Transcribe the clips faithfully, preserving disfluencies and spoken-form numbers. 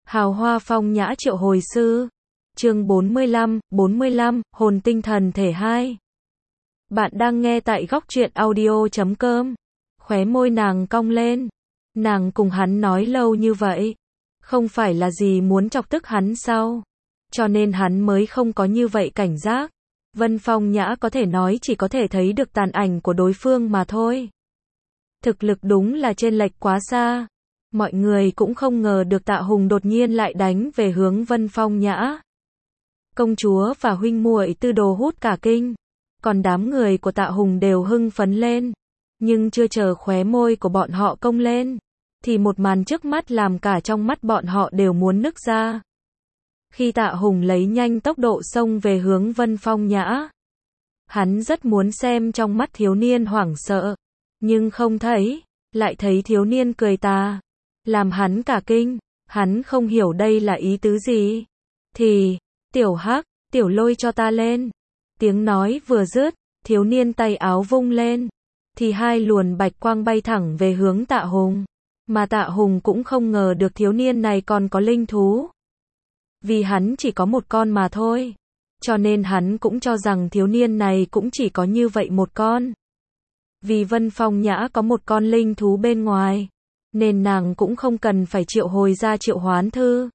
Hào hoa phong nhã triệu hồi sư. Chương bốn mươi lăm, bốn mươi lăm, hồn tinh thần thể hai. Bạn đang nghe tại góc truyện audio chấm com. Khóe môi nàng cong lên. Nàng cùng hắn nói lâu như vậy. Không phải là gì muốn chọc tức hắn sao? Cho nên hắn mới không có như vậy cảnh giác. Vân Phong Nhã có thể nói chỉ có thể thấy được tàn ảnh của đối phương mà thôi. Thực lực đúng là chênh lệch quá xa. Mọi người cũng không ngờ được Tạ Hùng đột nhiên lại đánh về hướng Vân Phong Nhã. Công chúa và huynh muội Tư Đồ hút cả kinh. Còn đám người của Tạ Hùng đều hưng phấn lên. Nhưng chưa chờ khóe môi của bọn họ cong lên, thì một màn trước mắt làm cả trong mắt bọn họ đều muốn nứt ra. Khi Tạ Hùng lấy nhanh tốc độ xông về hướng Vân Phong Nhã, hắn rất muốn xem trong mắt thiếu niên hoảng sợ, nhưng không thấy, lại thấy thiếu niên cười tà, làm hắn cả kinh, hắn không hiểu đây là ý tứ gì. Thì, tiểu hắc, tiểu lôi cho ta lên. Tiếng nói vừa dứt, thiếu niên tay áo vung lên, thì hai luồn bạch quang bay thẳng về hướng Tạ Hùng. Mà Tạ Hùng cũng không ngờ được thiếu niên này còn có linh thú. Vì hắn chỉ có một con mà thôi. Cho nên hắn cũng cho rằng thiếu niên này cũng chỉ có như vậy một con. Vì Vân Phong Nhã có một con linh thú bên ngoài, nên nàng cũng không cần phải triệu hồi ra triệu hoán thư.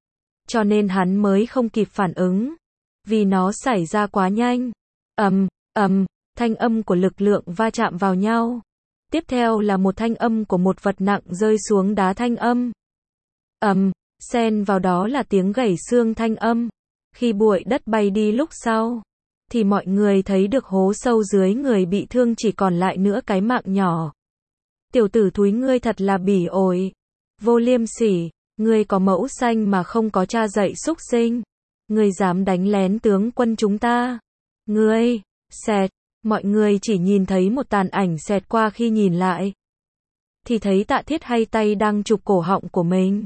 Cho nên hắn mới không kịp phản ứng. Vì nó xảy ra quá nhanh. Ầm, ầm, thanh âm của lực lượng va chạm vào nhau. Tiếp theo là một thanh âm của một vật nặng rơi xuống đá thanh âm. Ầm, xen vào đó là tiếng gãy xương thanh âm. Khi bụi đất bay đi lúc sau, thì mọi người thấy được hố sâu dưới người bị thương chỉ còn lại nữa cái mạng nhỏ. Tiểu tử thúi ngươi thật là bỉ ổi. Vô liêm sỉ, ngươi có mẫu xanh mà không có cha dạy xúc sinh. Ngươi dám đánh lén tướng quân chúng ta. Ngươi, xẹt, mọi người chỉ nhìn thấy một tàn ảnh xẹt qua, khi nhìn lại thì thấy Tạ Thiết hay tay đang chụp cổ họng của mình.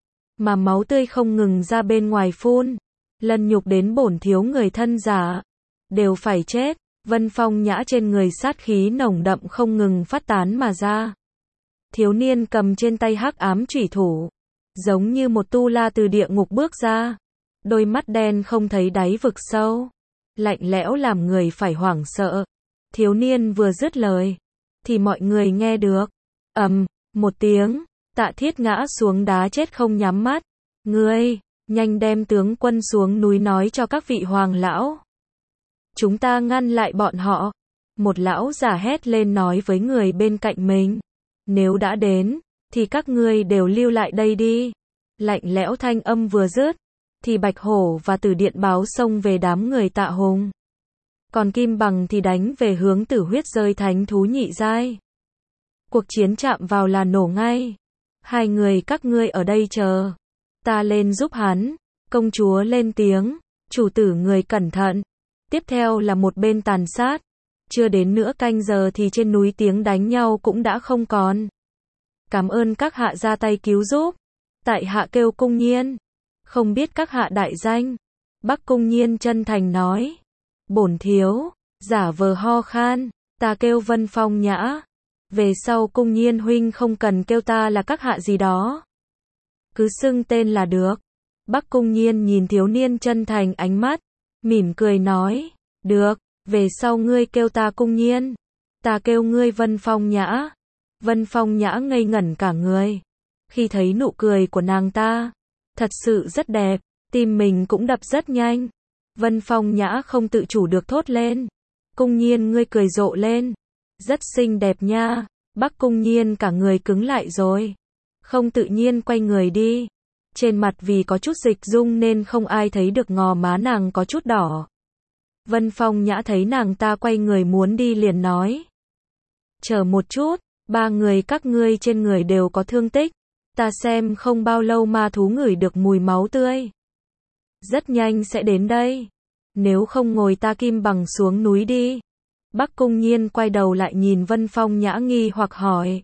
Mà máu tươi không ngừng ra bên ngoài phun. Lân nhục đến bổn thiếu người thân giả đều phải chết. Vân Phong Nhã trên người sát khí nồng đậm không ngừng phát tán mà ra. Thiếu niên cầm trên tay hắc ám chủy thủ, giống như một tu la từ địa ngục bước ra. Đôi mắt đen không thấy đáy vực sâu, lạnh lẽo làm người phải hoảng sợ. Thiếu niên vừa dứt lời, thì mọi người nghe được. Ầm, một tiếng, Tạ Thiết ngã xuống đá chết không nhắm mắt. Ngươi, nhanh đem tướng quân xuống núi nói cho các vị hoàng lão. Chúng ta ngăn lại bọn họ. Một lão già hét lên nói với người bên cạnh mình. Nếu đã đến, thì các ngươi đều lưu lại đây đi. Lạnh lẽo thanh âm vừa dứt, thì Bạch Hổ và Tử Điện báo xông về đám người Tạ Hùng. Còn Kim Bằng thì đánh về hướng Tử Huyết rơi thánh thú nhị giai. Cuộc chiến chạm vào là nổ ngay. Hai người các ngươi ở đây chờ, ta lên giúp hắn. Công chúa lên tiếng, chủ tử người cẩn thận. Tiếp theo là một bên tàn sát. Chưa đến nửa canh giờ thì trên núi tiếng đánh nhau cũng đã không còn. Cảm ơn các hạ ra tay cứu giúp. Tại hạ kêu Cung Nhiên. Không biết các hạ đại danh. Bắc Cung Nhiên chân thành nói. Bổn thiếu, giả vờ ho khan, ta kêu Vân Phong Nhã. Về sau Cung Nhiên huynh không cần kêu ta là các hạ gì đó, cứ xưng tên là được. Bắc Cung Nhiên nhìn thiếu niên chân thành ánh mắt, mỉm cười nói. Được, về sau ngươi kêu ta Cung Nhiên, ta kêu ngươi Vân Phong Nhã. Vân Phong Nhã ngây ngẩn cả người khi thấy nụ cười của nàng ta. Thật sự rất đẹp, tim mình cũng đập rất nhanh. Vân Phong Nhã không tự chủ được thốt lên. Cung Nhiên ngươi cười rộ lên. Rất xinh đẹp nha. Bắc Cung Nhiên cả người cứng lại rồi. Không tự nhiên quay người đi. Trên mặt vì có chút dịch dung nên không ai thấy được ngò má nàng có chút đỏ. Vân Phong Nhã thấy nàng ta quay người muốn đi liền nói. Chờ một chút, ba người các ngươi trên người đều có thương tích. Ta xem không bao lâu ma thú ngửi được mùi máu tươi. Rất nhanh sẽ đến đây. Nếu không ngồi ta Kim Bằng xuống núi đi. Bắc Cung Nhiên quay đầu lại nhìn Vân Phong Nhã nghi hoặc hỏi.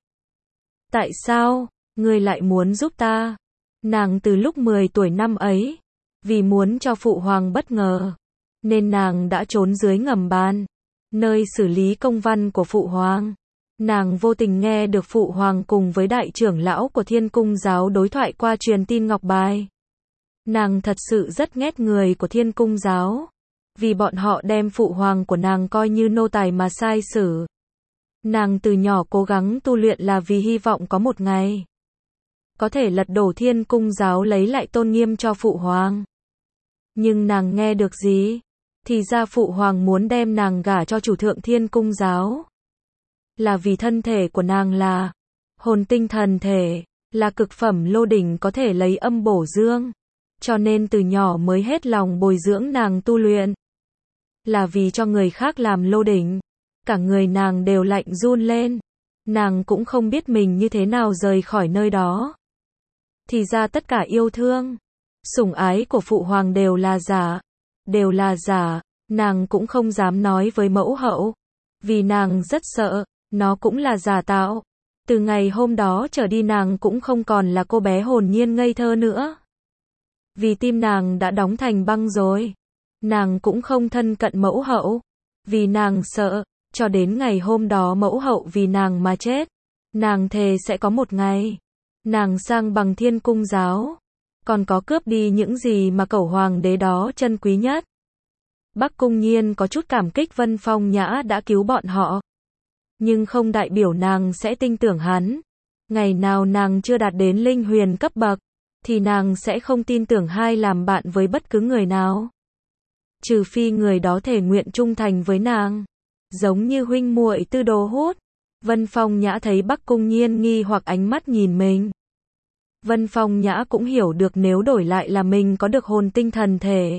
Tại sao, ngươi lại muốn giúp ta? Nàng từ lúc mười tuổi năm ấy, vì muốn cho phụ hoàng bất ngờ, nên nàng đã trốn dưới ngầm bàn, nơi xử lý công văn của phụ hoàng. Nàng vô tình nghe được Phụ Hoàng cùng với đại trưởng lão của Thiên Cung giáo đối thoại qua truyền tin ngọc bài. Nàng thật sự rất ghét người của Thiên Cung giáo, vì bọn họ đem Phụ Hoàng của nàng coi như nô tài mà sai xử. Nàng từ nhỏ cố gắng tu luyện là vì hy vọng có một ngày có thể lật đổ Thiên Cung giáo lấy lại tôn nghiêm cho Phụ Hoàng. Nhưng nàng nghe được gì? Thì ra Phụ Hoàng muốn đem nàng gả cho chủ thượng Thiên Cung giáo. Là vì thân thể của nàng là hồn tinh thần thể, là cực phẩm lô đỉnh có thể lấy âm bổ dương. Cho nên từ nhỏ mới hết lòng bồi dưỡng nàng tu luyện. Là vì cho người khác làm lô đỉnh. Cả người nàng đều lạnh run lên. Nàng cũng không biết mình như thế nào rời khỏi nơi đó. Thì ra tất cả yêu thương, sủng ái của Phụ Hoàng đều là giả. Đều là giả. Nàng cũng không dám nói với mẫu hậu. Vì nàng rất sợ, nó cũng là giả tạo. Từ ngày hôm đó trở đi nàng cũng không còn là cô bé hồn nhiên ngây thơ nữa. Vì tim nàng đã đóng thành băng rồi. Nàng cũng không thân cận mẫu hậu. Vì nàng sợ, cho đến ngày hôm đó mẫu hậu vì nàng mà chết. Nàng thề sẽ có một ngày nàng sang bằng Thiên Cung giáo, còn có cướp đi những gì mà cẩu hoàng đế đó trân quý nhất. Bắc Cung Nhiên có chút cảm kích Vân Phong Nhã đã cứu bọn họ. Nhưng không đại biểu nàng sẽ tin tưởng hắn. Ngày nào nàng chưa đạt đến linh huyền cấp bậc, thì nàng sẽ không tin tưởng hai làm bạn với bất cứ người nào. Trừ phi người đó thể nguyện trung thành với nàng. Giống như huynh muội Tư Đồ Hút. Vân Phong Nhã thấy Bắc Cung Nhiên nghi hoặc ánh mắt nhìn mình. Vân Phong Nhã cũng hiểu được nếu đổi lại là mình có được hồn tinh thần thể,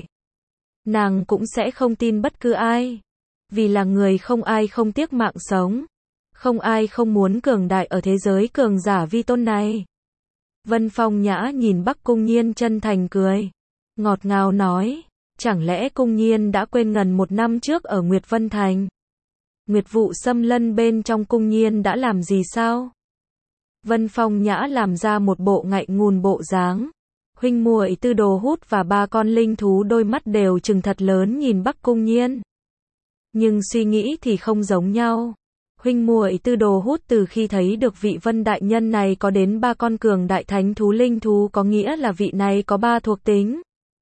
nàng cũng sẽ không tin bất cứ ai. Vì là người không ai không tiếc mạng sống. Không ai không muốn cường đại ở thế giới cường giả vi tôn này. Vân Phong Nhã nhìn Bắc Cung Nhiên chân thành cười. Ngọt ngào nói, chẳng lẽ Cung Nhiên đã quên ngần một năm trước ở Nguyệt Vân Thành. Nguyệt Vụ Xâm Lân bên trong Cung Nhiên đã làm gì sao? Vân Phong Nhã làm ra một bộ ngại ngùng bộ dáng. Huynh muội Tư Đồ Hút và ba con linh thú đôi mắt đều trừng thật lớn nhìn Bắc Cung Nhiên. Nhưng suy nghĩ thì không giống nhau. Huynh muội Tư Đồ Hút từ khi thấy được vị Vân đại nhân này có đến ba con cường đại thánh thú linh thú có nghĩa là vị này có ba thuộc tính.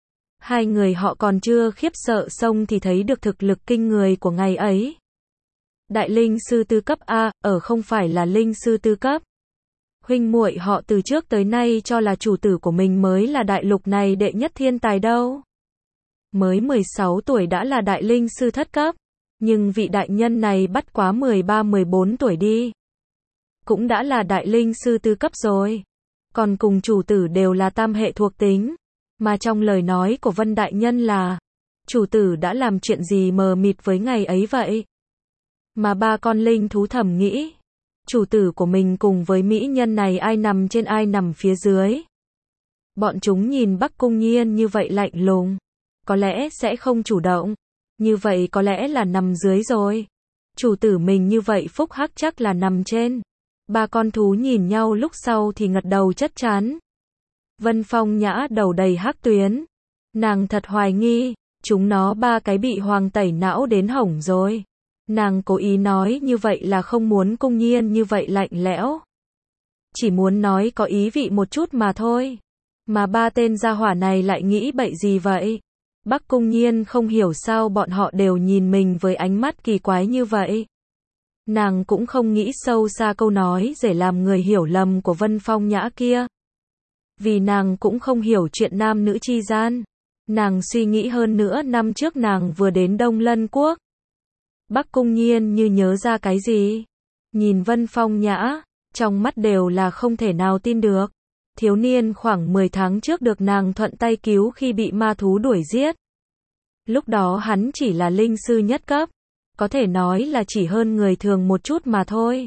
Hai người họ còn chưa khiếp sợ xong thì thấy được thực lực kinh người của ngày ấy. Đại linh sư tư cấp A, ở không phải là linh sư tư cấp. Huynh muội họ từ trước tới nay cho là chủ tử của mình mới là đại lục này đệ nhất thiên tài đâu. Mới mười sáu tuổi đã là đại linh sư thất cấp. Nhưng vị đại nhân này bắt quá mười ba mười bốn tuổi đi. Cũng đã là đại linh sư tư cấp rồi. Còn cùng chủ tử đều là tam hệ thuộc tính. Mà trong lời nói của Vân đại nhân là, chủ tử đã làm chuyện gì mờ mịt với ngày ấy vậy? Mà ba con linh thú thầm nghĩ, chủ tử của mình cùng với mỹ nhân này ai nằm trên ai nằm phía dưới. Bọn chúng nhìn Bắc Cung Nhiên như vậy lạnh lùng, có lẽ sẽ không chủ động. Như vậy có lẽ là nằm dưới rồi. Chủ tử mình như vậy phúc hắc chắc là nằm trên. Ba con thú nhìn nhau lúc sau thì ngật đầu chất chán. Vân Phong Nhã đầu đầy hắc tuyến. Nàng thật hoài nghi, chúng nó ba cái bị hoàng tẩy não đến hỏng rồi. Nàng cố ý nói như vậy là không muốn Cung Nhiên như vậy lạnh lẽo. Chỉ muốn nói có ý vị một chút mà thôi. Mà ba tên gia hỏa này lại nghĩ bậy gì vậy? Bắc Cung Nhiên không hiểu sao bọn họ đều nhìn mình với ánh mắt kỳ quái như vậy. Nàng cũng không nghĩ sâu xa câu nói để làm người hiểu lầm của Vân Phong Nhã kia. Vì nàng cũng không hiểu chuyện nam nữ chi gian. Nàng suy nghĩ hơn nữa năm trước nàng vừa đến Đông Lân Quốc. Bắc Cung Nhiên như nhớ ra cái gì. Nhìn Vân Phong Nhã, trong mắt đều là không thể nào tin được. Thiếu niên khoảng mười tháng trước được nàng thuận tay cứu khi bị ma thú đuổi giết. Lúc đó hắn chỉ là linh sư nhất cấp. Có thể nói là chỉ hơn người thường một chút mà thôi.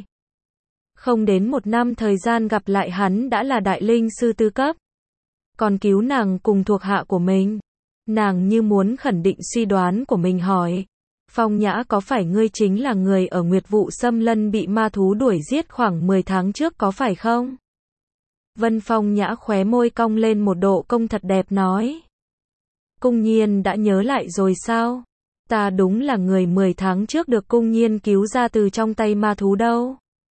Không đến một năm thời gian gặp lại hắn đã là đại linh sư tư cấp. Còn cứu nàng cùng thuộc hạ của mình. Nàng như muốn khẳng định suy đoán của mình hỏi. Phong Nhã có phải ngươi chính là người ở Nguyệt Vụ Xâm Lân bị ma thú đuổi giết khoảng mười tháng trước có phải không? Vân Phong Nhã khóe môi cong lên một độ cong thật đẹp nói. Cung Nhiên đã nhớ lại rồi sao? Ta đúng là người mười tháng trước được Cung Nhiên cứu ra từ trong tay ma thú đâu.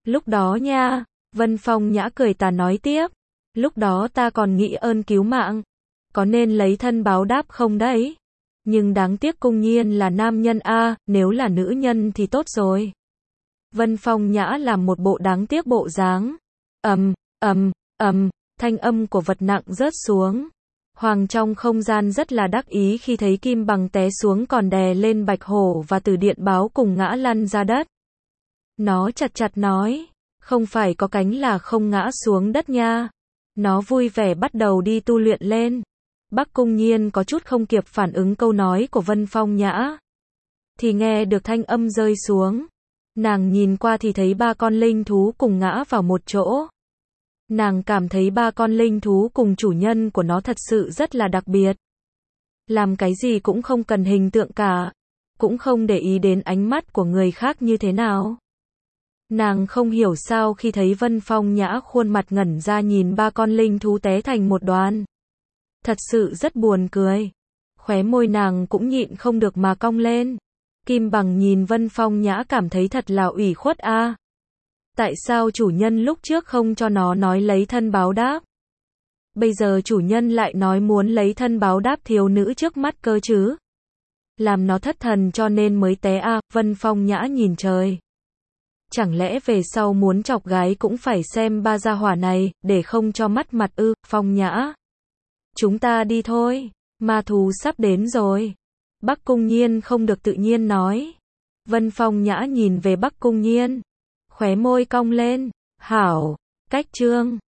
Lúc đó nha, Vân Phong Nhã cười tà nói tiếp. Lúc đó ta còn nghĩ ơn cứu mạng. Có nên lấy thân báo đáp không đấy? Nhưng đáng tiếc Cung Nhiên là nam nhân a, nếu là nữ nhân thì tốt rồi. Vân Phong Nhã làm một bộ đáng tiếc bộ dáng. Ầm, ầm, ầm, thanh âm của vật nặng rớt xuống. Hoàng trong không gian rất là đắc ý khi thấy kim bằng té xuống còn đè lên bạch hổ và từ điện báo cùng ngã lăn ra đất. Nó chặt chặt nói, không phải có cánh là không ngã xuống đất nha. Nó vui vẻ bắt đầu đi tu luyện lên. Bắc Cung Nhiên có chút không kịp phản ứng câu nói của Vân Phong Nhã. Thì nghe được thanh âm rơi xuống. Nàng nhìn qua thì thấy ba con linh thú cùng ngã vào một chỗ. Nàng cảm thấy ba con linh thú cùng chủ nhân của nó thật sự rất là đặc biệt. Làm cái gì cũng không cần hình tượng cả. Cũng không để ý đến ánh mắt của người khác như thế nào. Nàng không hiểu sao khi thấy Vân Phong Nhã khuôn mặt ngẩn ra nhìn ba con linh thú té thành một đoàn. Thật sự rất buồn cười. Khóe môi nàng cũng nhịn không được mà cong lên. Kim bằng nhìn Vân Phong Nhã cảm thấy thật là ủy khuất a. Tại sao chủ nhân lúc trước không cho nó nói lấy thân báo đáp? Bây giờ chủ nhân lại nói muốn lấy thân báo đáp thiếu nữ trước mắt cơ chứ? Làm nó thất thần cho nên mới té a. Vân Phong Nhã nhìn trời. Chẳng lẽ về sau muốn chọc gái cũng phải xem ba gia hỏa này, để không cho mất mặt ư? Phong Nhã. Chúng ta đi thôi, ma thú sắp đến rồi. Bắc Cung Nhiên không được tự nhiên nói. Vân Phong Nhã nhìn về Bắc Cung Nhiên. Khóe môi cong lên. Hảo, cách chương.